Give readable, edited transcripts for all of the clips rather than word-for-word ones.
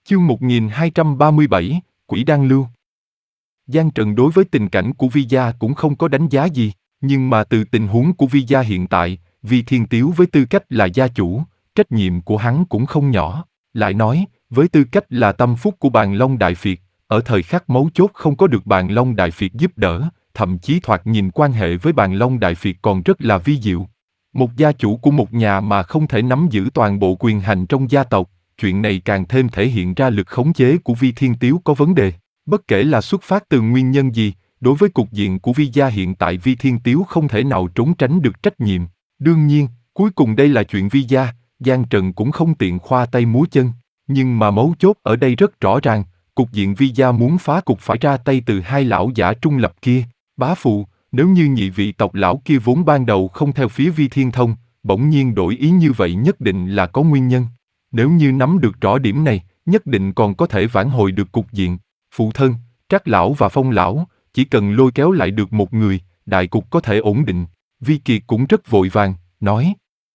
Chương 1237, Quỷ Đan Lưu. Giang Trần đối với tình cảnh của Vi Gia cũng không có đánh giá gì, nhưng mà từ tình huống của Vi Gia hiện tại, Vi Thiên Tiếu với tư cách là gia chủ, trách nhiệm của hắn cũng không nhỏ. Lại nói, với tư cách là tâm phúc của Bàn Long Đại Phiệt, ở thời khắc mấu chốt không có được Bàn Long Đại Phiệt giúp đỡ, thậm chí thoạt nhìn quan hệ với Bàn Long Đại Phiệt còn rất là vi diệu. Một gia chủ của một nhà mà không thể nắm giữ toàn bộ quyền hành trong gia tộc, chuyện này càng thêm thể hiện ra lực khống chế của Vi Thiên Tiếu có vấn đề. Bất kể là xuất phát từ nguyên nhân gì, đối với cục diện của Vi Gia hiện tại Vi Thiên Tiếu không thể nào trốn tránh được trách nhiệm. Đương nhiên, cuối cùng đây là chuyện Vi Gia, Giang Trần cũng không tiện khoa tay múa chân. Nhưng mà mấu chốt ở đây rất rõ ràng, cục diện Vi Gia muốn phá cục phải ra tay từ hai lão giả trung lập kia. Bá phụ, nếu như nhị vị tộc lão kia vốn ban đầu không theo phía Vi Thiên Thông, bỗng nhiên đổi ý như vậy nhất định là có nguyên nhân. Nếu như nắm được rõ điểm này, nhất định còn có thể vãn hồi được cục diện. Phụ thân, Trác lão và Phong lão, chỉ cần lôi kéo lại được một người, đại cục có thể ổn định. Vi Kiệt cũng rất vội vàng, nói.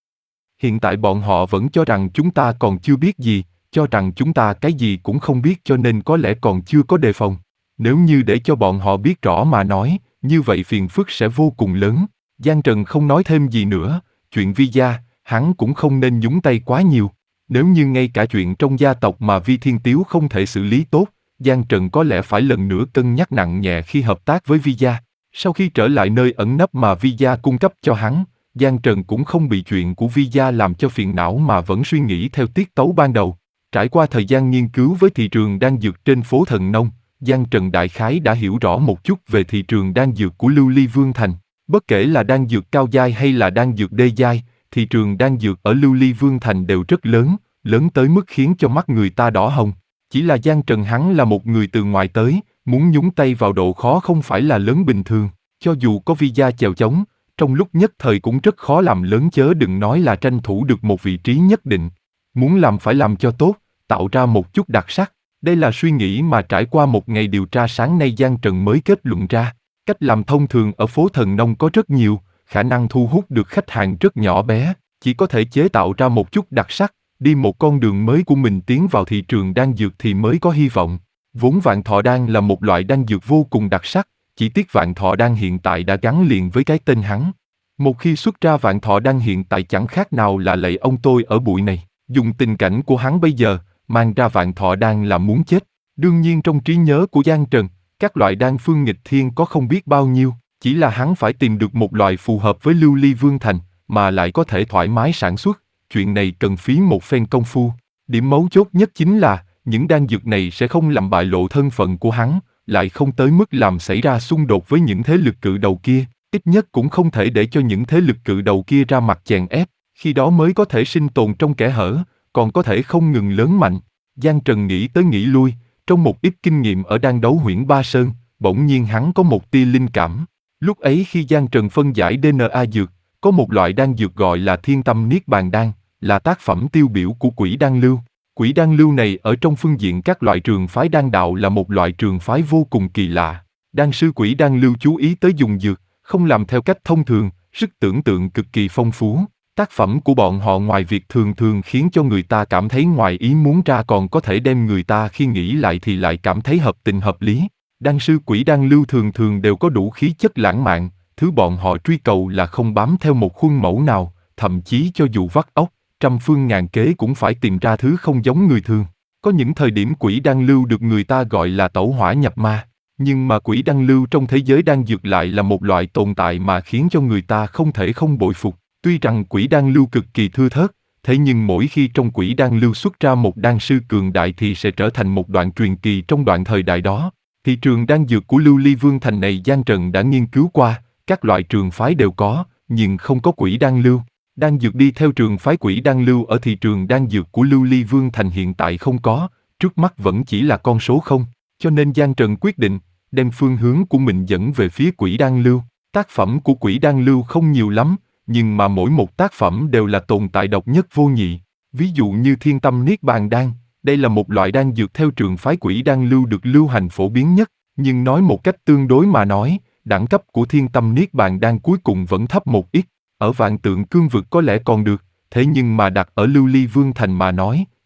Hiện tại bọn họ vẫn cho rằng chúng ta còn chưa biết gì, cho rằng chúng ta cái gì cũng không biết cho nên có lẽ còn chưa có đề phòng. Nếu như để cho bọn họ biết rõ mà nói, như vậy phiền phức sẽ vô cùng lớn. Giang Trần không nói thêm gì nữa, chuyện Vi Gia, hắn cũng không nên nhúng tay quá nhiều. Nếu như ngay cả chuyện trong gia tộc mà Vi Thiên Tiếu không thể xử lý tốt, Giang Trần có lẽ phải lần nữa cân nhắc nặng nhẹ khi hợp tác với Vi Gia. Sau khi trở lại nơi ẩn nấp mà Vi Gia cung cấp cho hắn, Giang Trần cũng không bị chuyện của Vi Gia làm cho phiền não mà vẫn suy nghĩ theo tiết tấu ban đầu. Trải qua thời gian nghiên cứu với thị trường đan dược trên phố Thần Nông, Giang Trần đại khái đã hiểu rõ một chút về thị trường đan dược của Lưu Ly Vương Thành. Bất kể là đan dược cao giai hay là đan dược đê giai, thị trường đan dược ở Lưu Ly Vương Thành đều rất lớn, lớn tới mức khiến cho mắt người ta đỏ hồng. Chỉ là Giang Trần hắn là một người từ ngoài tới, muốn nhúng tay vào độ khó không phải là lớn bình thường. Cho dù có Vi Gia chèo chống, trong lúc nhất thời cũng rất khó làm lớn chớ đừng nói là tranh thủ được một vị trí nhất định. Muốn làm phải làm cho tốt, tạo ra một chút đặc sắc. Đây là suy nghĩ mà trải qua một ngày điều tra sáng nay Giang Trần mới kết luận ra. Cách làm thông thường ở phố Thần Nông có rất nhiều, khả năng thu hút được khách hàng rất nhỏ bé, chỉ có thể chế tạo ra một chút đặc sắc, đi một con đường mới của mình tiến vào thị trường đan dược thì mới có hy vọng. Vốn vạn thọ đan là một loại đan dược vô cùng đặc sắc, chỉ tiếc vạn thọ đan hiện tại đã gắn liền với cái tên hắn. Một khi xuất ra vạn thọ đan hiện tại chẳng khác nào là lạy ông tôi ở bụi này, dùng tình cảnh của hắn bây giờ, mang ra vạn thọ đan là muốn chết. Đương nhiên trong trí nhớ của Giang Trần, các loại đan phương nghịch thiên có không biết bao nhiêu, chỉ là hắn phải tìm được một loại phù hợp với Lưu Ly Vương Thành, mà lại có thể thoải mái sản xuất, chuyện này cần phí một phen công phu. Điểm mấu chốt nhất chính là, những đan dược này sẽ không làm bại lộ thân phận của hắn, lại không tới mức làm xảy ra xung đột với những thế lực cự đầu kia, ít nhất cũng không thể để cho những thế lực cự đầu kia ra mặt chèn ép, khi đó mới có thể sinh tồn trong kẽ hở, còn có thể không ngừng lớn mạnh. Giang Trần nghĩ tới nghĩ lui, trong một ít kinh nghiệm ở đan đấu huyễn Ba Sơn, bỗng nhiên hắn có một tia linh cảm. Lúc ấy khi Giang Trần phân giải DNA dược, có một loại đan dược gọi là Thiên Tâm Niết Bàn Đan, là tác phẩm tiêu biểu của Quỷ Đan Lưu. Quỷ Đan Lưu này ở trong phương diện các loại trường phái đan đạo là một loại trường phái vô cùng kỳ lạ. Đan sư Quỷ Đan Lưu chú ý tới dùng dược, không làm theo cách thông thường, sức tưởng tượng cực kỳ phong phú. Tác phẩm của bọn họ ngoài việc thường thường khiến cho người ta cảm thấy ngoài ý muốn ra còn có thể đem người ta khi nghĩ lại thì lại cảm thấy hợp tình hợp lý. Đan sư Quỷ Đan Lưu thường thường đều có đủ khí chất lãng mạn, thứ bọn họ truy cầu là không bám theo một khuôn mẫu nào, thậm chí cho dù vắt óc, trăm phương ngàn kế cũng phải tìm ra thứ không giống người thường. Có những thời điểm Quỷ Đan Lưu được người ta gọi là tẩu hỏa nhập ma, nhưng mà Quỷ Đan Lưu trong thế giới đan dược lại là một loại tồn tại mà khiến cho người ta không thể không bội phục. Tuy rằng Quỷ Đan Lưu cực kỳ thưa thớt, thế nhưng mỗi khi trong Quỷ Đan Lưu xuất ra một đan sư cường đại thì sẽ trở thành một đoạn truyền kỳ trong đoạn thời đại đó. Thị trường đan dược của Lưu Ly Vương Thành này Giang Trần đã nghiên cứu qua, các loại trường phái đều có, nhưng không có Quỷ Đan Lưu. Đan dược đi theo trường phái Quỷ Đan Lưu ở thị trường đan dược của Lưu Ly Vương Thành hiện tại không có, trước mắt vẫn chỉ là con số 0, cho nên Giang Trần quyết định đem phương hướng của mình dẫn về phía Quỷ Đan Lưu. Tác phẩm của Quỷ Đan Lưu không nhiều lắm, nhưng mà mỗi một tác phẩm đều là tồn tại độc nhất vô nhị. Ví dụ như Thiên Tâm Niết Bàn Đan, đây là một loại đan dược theo trường phái Quỷ Đan Lưu được lưu hành phổ biến nhất, nhưng nói một cách tương đối mà nói, đẳng cấp của Thiên Tâm Niết Bàn Đan cuối cùng vẫn thấp một ít. Ở Vạn Tượng Cương Vực có lẽ còn được, thế nhưng mà đặt ở Lưu Ly Vương Thành mà nói,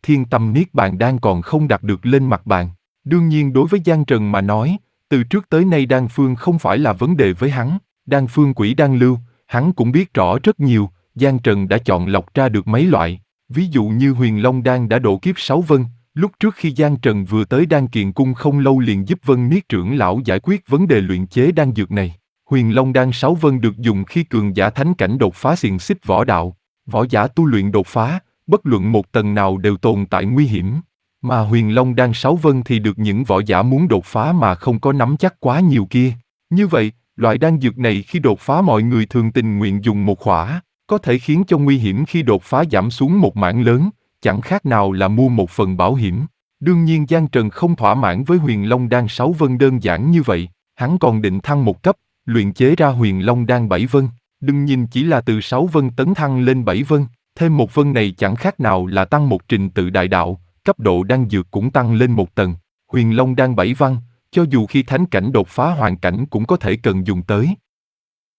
Thiên Tâm Niết Bàn Đan còn không đặt được lên mặt bàn. Đương nhiên đối với Giang Trần mà nói, từ trước tới nay đan phương không phải là vấn đề với hắn. Đan phương quỷ đan lưu, hắn cũng biết rõ rất nhiều, Giang Trần đã chọn lọc ra được mấy loại. Ví dụ như Huyền Long Đan đã độ kiếp 6 vân, lúc trước khi Giang Trần vừa tới Đan Kiền Cung không lâu liền giúp Vân Niết trưởng lão giải quyết vấn đề luyện chế đan dược này. Huyền Long Đan 6 vân được dùng khi cường giả thánh cảnh đột phá xiềng xích võ đạo. Võ giả tu luyện đột phá, bất luận một tầng nào đều tồn tại nguy hiểm. Mà Huyền Long Đan 6 vân thì được những võ giả muốn đột phá mà không có nắm chắc quá nhiều kia. Như vậy, loại đan dược này khi đột phá mọi người thường tình nguyện dùng một khỏa, có thể khiến cho nguy hiểm khi đột phá giảm xuống một mảng lớn, chẳng khác nào là mua một phần bảo hiểm. Đương nhiên Giang Trần không thỏa mãn với Huyền Long Đan 6 vân đơn giản như vậy, hắn còn định thăng một cấp, luyện chế ra Huyền Long Đan 7 vân. Đừng nhìn chỉ là từ 6 vân tấn thăng lên 7 vân, thêm một vân này chẳng khác nào là tăng một trình tự đại đạo, cấp độ đan dược cũng tăng lên một tầng. Huyền Long Đan 7 văn, cho dù khi thánh cảnh đột phá hoàn cảnh cũng có thể cần dùng tới.